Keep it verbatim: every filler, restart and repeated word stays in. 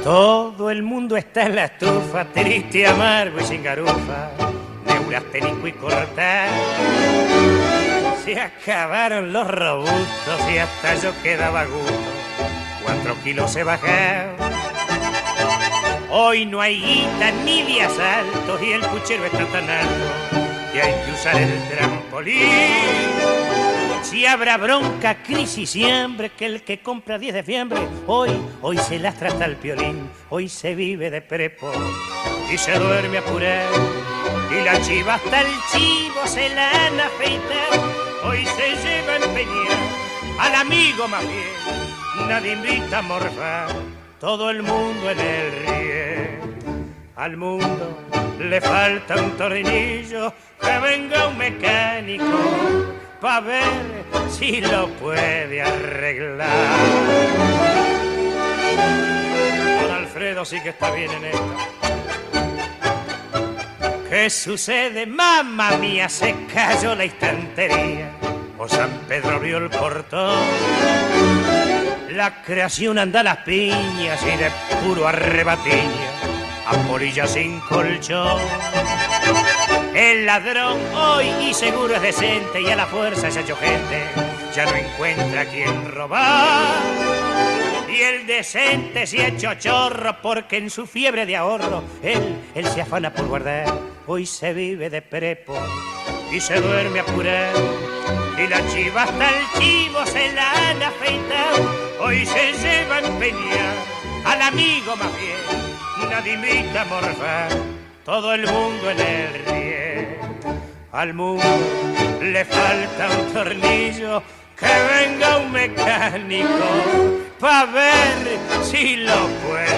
Todo el mundo está en la estufa, triste, amargo y sin garufa, neurasténico y cortar. Se acabaron los robustos y hasta yo quedaba gusto, cuatro kilos he bajado. Hoy no hay guita ni de asaltos y el puchero está tan alto que hay que usar el trampolín. Si habrá bronca, crisis siempre, que el que compra diez de fiambre, hoy, hoy se lastra hasta el piolín, hoy se vive de prepo y se duerme apurado. Y la chiva hasta el chivo se la han afeitado, hoy se lleva a empeñar al amigo más bien, nadie invita a morfar, todo el mundo en el riel. Al mundo le falta un tornillo, que venga un mecánico pa' ver si lo puede arreglar. Don Alfredo sí que está bien en esto. ¿Qué sucede? Mamma mía, se cayó la estantería, o San Pedro abrió el portón. La creación anda a las piñas y de puro arrebatiña, a polilla sin colchón. El ladrón hoy y seguro es decente y a la fuerza se ha hecho gente, ya no encuentra a quien robar. Y el decente se ha hecho chorro porque en su fiebre de ahorro él, él se afana por guardar. Hoy se vive de prepo y se duerme apurado, y la chiva hasta el chivo se la han afeitado, hoy se lleva a empeñar al amigo más bien, nadie invita a morfar, todo el mundo en el riel. Al mundo le falta un tornillo, que venga un mecánico pa' ver si lo puede